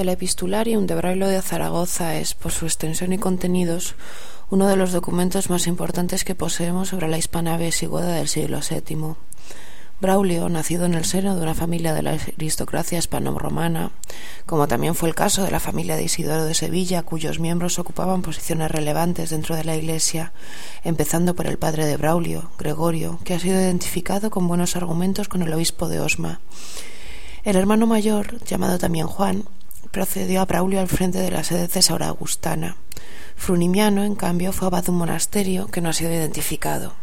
El Epistularium de Braulio de Zaragoza es, por su extensión y contenidos, uno de los documentos más importantes que poseemos sobre la Hispania visigoda del siglo VII. Braulio, nacido en el seno de una familia de la aristocracia hispano-romana, como también fue el caso de la familia de Isidoro de Sevilla, cuyos miembros ocupaban posiciones relevantes dentro de la Iglesia, empezando por el padre de Braulio, Gregorio, que ha sido identificado con buenos argumentos con el obispo de Osma. El hermano mayor, llamado también Juan, procedió a Braulio al frente de la sede Cesarea Augustana. Frunimiano, en cambio, fue abad de un monasterio que no ha sido identificado.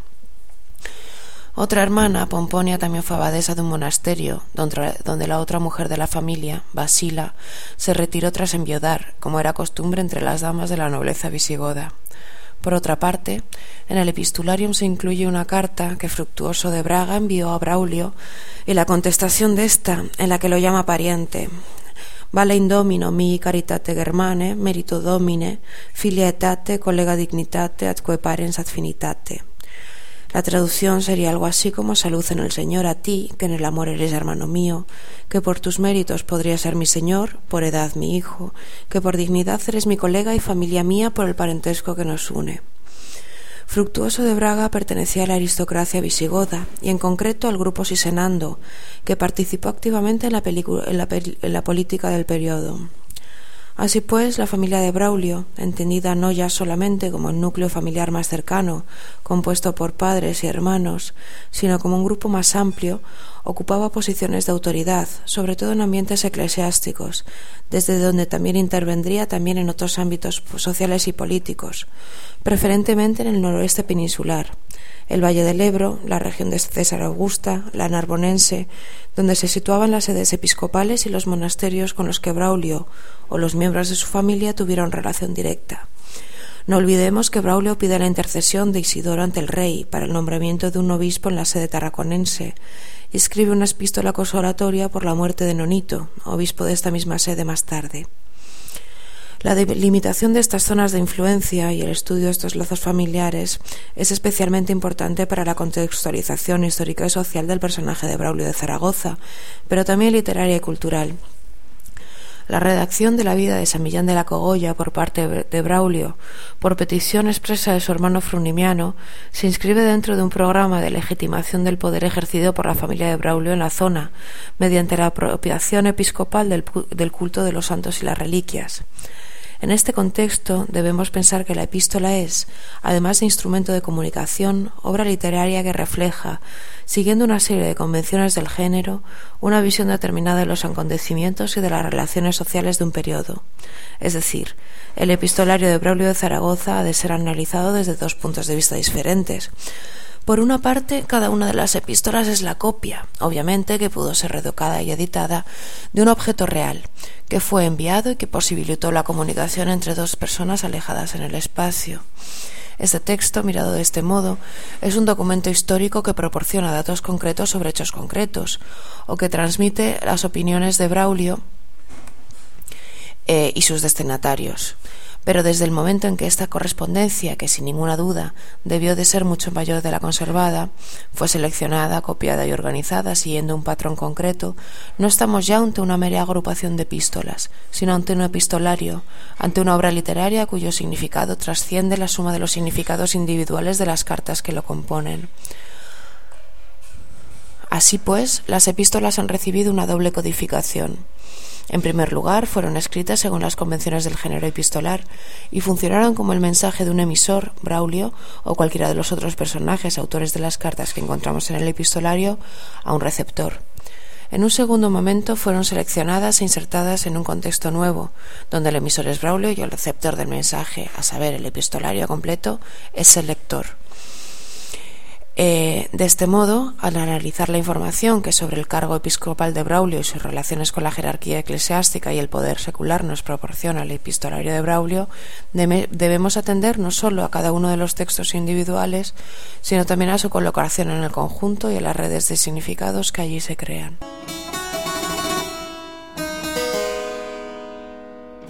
Otra hermana, Pomponia, también fue abadesa de un monasterio, donde la otra mujer de la familia, Basila, se retiró tras enviudar, como era costumbre entre las damas de la nobleza visigoda. Por otra parte, en el Epistularium se incluye una carta que Fructuoso de Braga envió a Braulio y la contestación de esta, en la que lo llama pariente. Vale in Domino mihi caritate Germane, merito Domine, filia etate, collega dignitate, atque parens affinitate. La traducción sería algo así como: salud en el Señor a ti, que en el amor eres hermano mío, que por tus méritos podría ser mi Señor, por edad mi hijo, que por dignidad eres mi colega y familia mía por el parentesco que nos une. Fructuoso de Braga pertenecía a la aristocracia visigoda y en concreto al grupo Sisenando, que participó activamente en la política del periodo. Así pues, la familia de Braulio, entendida no ya solamente como el núcleo familiar más cercano, compuesto por padres y hermanos, sino como un grupo más amplio, ocupaba posiciones de autoridad, sobre todo en ambientes eclesiásticos, desde donde también intervendría también en otros ámbitos sociales y políticos, preferentemente en el noroeste peninsular, el Valle del Ebro, la región de Cesarea Augusta, la Narbonense, donde se situaban las sedes episcopales y los monasterios con los que Braulio o los miembros de su familia tuvieron relación directa. No olvidemos que Braulio pide la intercesión de Isidoro ante el rey para el nombramiento de un obispo en la sede tarraconense y escribe una epístola consolatoria por la muerte de Nonito, obispo de esta misma sede más tarde. La delimitación de estas zonas de influencia y el estudio de estos lazos familiares es especialmente importante para la contextualización histórica y social del personaje de Braulio de Zaragoza, pero también literaria y cultural. La redacción de la vida de San Millán de la Cogolla por parte de Braulio, por petición expresa de su hermano Frunimiano, se inscribe dentro de un programa de legitimación del poder ejercido por la familia de Braulio en la zona, mediante la apropiación episcopal del culto de los santos y las reliquias. En este contexto debemos pensar que la epístola es, además de instrumento de comunicación, obra literaria que refleja, siguiendo una serie de convenciones del género, una visión determinada de los acontecimientos y de las relaciones sociales de un periodo. Es decir, el epistolario de Braulio de Zaragoza ha de ser analizado desde dos puntos de vista diferentes. Por una parte, cada una de las epístolas es la copia, obviamente que pudo ser retocada y editada, de un objeto real, que fue enviado y que posibilitó la comunicación entre dos personas alejadas en el espacio. Este texto, mirado de este modo, es un documento histórico que proporciona datos concretos sobre hechos concretos, o que transmite las opiniones de Braulio y sus destinatarios. Pero desde el momento en que esta correspondencia, que sin ninguna duda debió de ser mucho mayor de la conservada, fue seleccionada, copiada y organizada siguiendo un patrón concreto, no estamos ya ante una mera agrupación de epístolas, sino ante un epistolario, ante una obra literaria cuyo significado trasciende la suma de los significados individuales de las cartas que lo componen. Así pues, las epístolas han recibido una doble codificación. En primer lugar, fueron escritas según las convenciones del género epistolar y funcionaron como el mensaje de un emisor, Braulio, o cualquiera de los otros personajes autores de las cartas que encontramos en el epistolario, a un receptor. En un segundo momento fueron seleccionadas e insertadas en un contexto nuevo, donde el emisor es Braulio y el receptor del mensaje, a saber, el epistolario completo, es el lector. De este modo, al analizar la información que sobre el cargo episcopal de Braulio y sus relaciones con la jerarquía eclesiástica y el poder secular nos proporciona el epistolario de Braulio, debemos atender no solo a cada uno de los textos individuales, sino también a su colocación en el conjunto y a las redes de significados que allí se crean.